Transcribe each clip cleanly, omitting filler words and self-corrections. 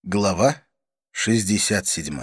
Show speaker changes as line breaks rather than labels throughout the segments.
Глава 67.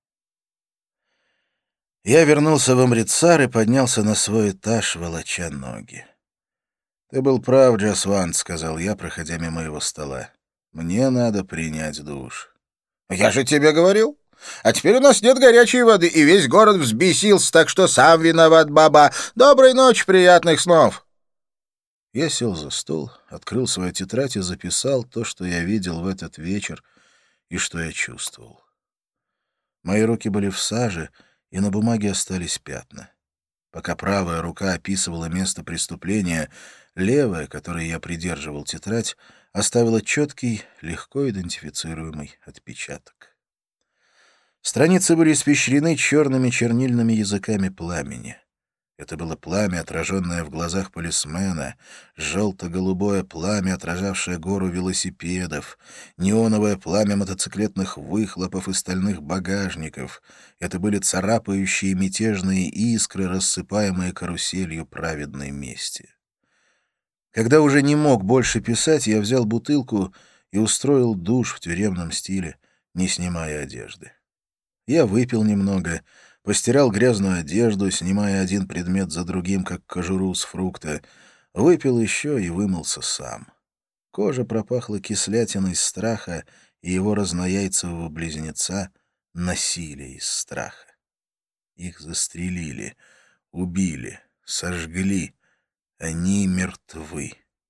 Я вернулся в Амритсар и поднялся на свой этаж, волоча ноги. «Ты был прав, Джасвант», — сказал я, проходя мимо его стола. «Мне надо принять душ».
«Я же тебе говорил. А теперь у нас нет горячей воды, и весь город взбесился, так что сам виноват, баба. Доброй ночи, приятных снов!»
Я сел за стол, открыл свою тетрадь и записал то, что я видел в этот вечер и что я чувствовал. Мои руки были в саже, и на бумаге остались пятна. Пока правая рука описывала место преступления, левая, которой я придерживал тетрадь, оставила четкий, легко идентифицируемый отпечаток. Страницы были испещрены черными чернильными языками пламени. Это было пламя, отраженное в глазах полисмена, желто-голубое пламя, отражавшее гору велосипедов, неоновое пламя мотоциклетных выхлопов и стальных багажников. Это были царапающие мятежные искры, рассыпаемые каруселью праведной мести. Когда уже не мог больше писать, я взял бутылку и устроил душ в тюремном стиле, не снимая одежды. Я выпил немного, постирал грязную одежду, снимая один предмет за другим, как кожуру с фрукта, выпил еще и вымылся сам. Кожа пропахла кислятиной страха и его разнояйцевого близнеца насилия из страха. Их застрелили, убили, сожгли. Они мертвы.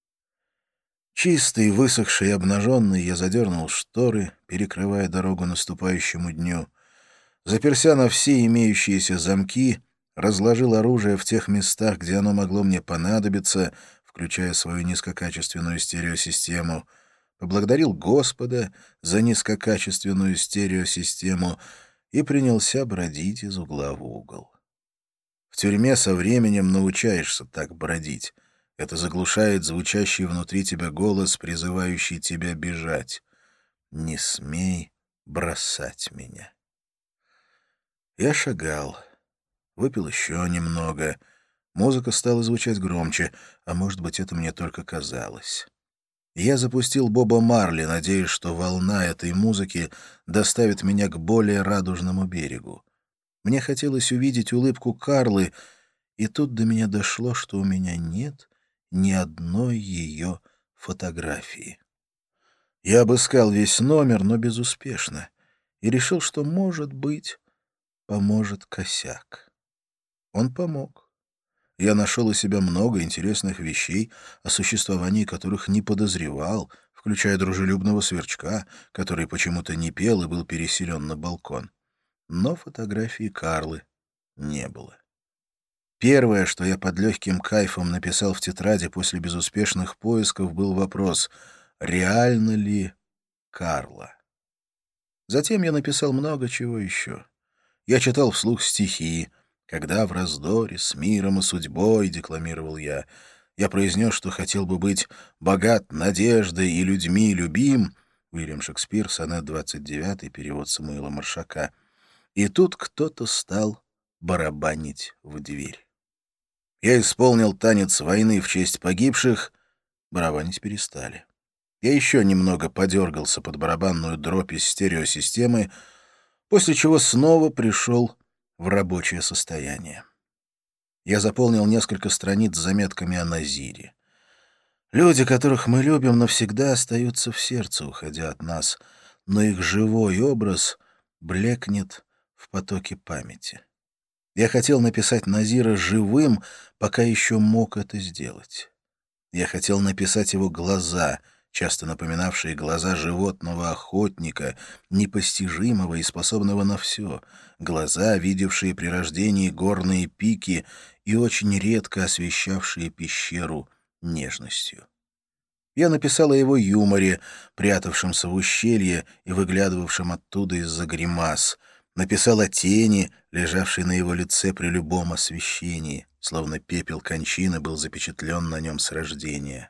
Чистый, высохший и обнаженный, я задернул шторы, перекрывая дорогу наступающему дню, заперся на все имеющиеся замки, разложил оружие в тех местах, где оно могло мне понадобиться, включая свою низкокачественную стереосистему, поблагодарил Господа за низкокачественную стереосистему и принялся бродить из угла в угол. В тюрьме со временем научаешься так бродить. Это заглушает звучащий внутри тебя голос, призывающий тебя бежать. «Не смей бросать меня». Я шагал, выпил еще немного. Музыка стала звучать громче, а может быть, это мне только казалось. Я запустил Боба Марли, надеясь, что волна этой музыки доставит меня к более радужному берегу. Мне хотелось увидеть улыбку Карлы, и тут до меня дошло, что у меня нет ни одной ее фотографии. Я обыскал весь номер, но безуспешно, и решил, что, может быть, поможет косяк. Он помог. Я нашел у себя много интересных вещей, о существовании которых не подозревал, включая дружелюбного сверчка, который почему-то не пел и был переселен на балкон. Но фотографии Карлы не было. Первое, что я под легким кайфом написал в тетради после безуспешных поисков, был вопрос: реально ли Карла? Затем я написал много чего еще. Я читал вслух стихи. «Когда в раздоре с миром и судьбой», — декламировал я. Я произнес, что хотел бы быть богат надеждой и людьми любим. Уильям Шекспир, сонет 29, перевод Самуила Маршака. И тут кто-то стал барабанить в дверь. Я исполнил танец войны в честь погибших. Барабанить перестали. Я еще немного подергался под барабанную дробь из стереосистемы, после чего снова пришел в рабочее состояние. Я заполнил несколько страниц с заметками о Назире. Люди, которых мы любим, навсегда остаются в сердце, уходя от нас, но их живой образ блекнет в потоке памяти. Я хотел написать Назира живым, пока еще мог это сделать. Я хотел написать его глаза, часто напоминавшие глаза животного охотника, непостижимого и способного на все, глаза, видевшие при рождении горные пики и очень редко освещавшие пещеру нежностью. Я написал о его юморе, прятавшемся в ущелье и выглядывавшем оттуда из-за гримас, написал о тени, лежавшей на его лице при любом освещении, словно пепел кончины был запечатлен на нем с рождения.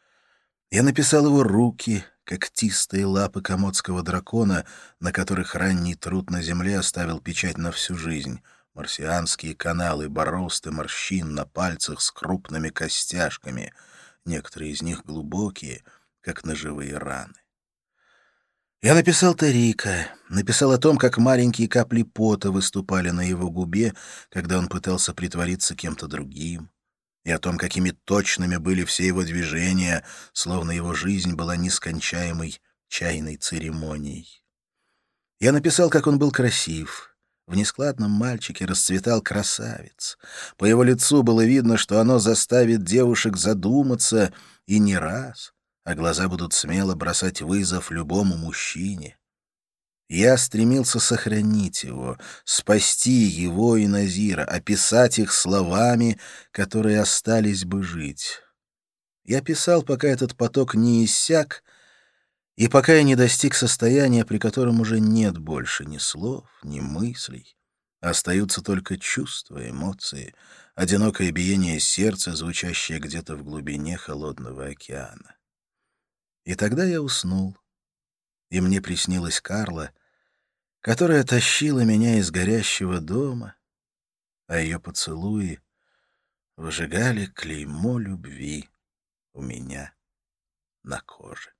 Я написал его руки, когтистые лапы комодского дракона, на которых ранний труд на земле оставил печать на всю жизнь, марсианские каналы, борозды морщин на пальцах с крупными костяшками, некоторые из них глубокие, как ножевые раны. Я написал Тарика, написал о том, как маленькие капли пота выступали на его губе, когда он пытался притвориться кем-то другим, и о том, какими точными были все его движения, словно его жизнь была нескончаемой чайной церемонией. Я написал, как он был красив. В нескладном мальчике расцветал красавец. По его лицу было видно, что оно заставит девушек задуматься, и не раз, а глаза будут смело бросать вызов любому мужчине. Я стремился сохранить его, спасти его и Назира, описать их словами, которые остались бы жить. Я писал, пока этот поток не иссяк, и пока я не достиг состояния, при котором уже нет больше ни слов, ни мыслей, остаются только чувства, эмоции, одинокое биение сердца, звучащее где-то в глубине холодного океана. И тогда я уснул, и мне приснилась Карла, которая тащила меня из горящего дома, а ее поцелуи выжигали клеймо любви у меня на коже.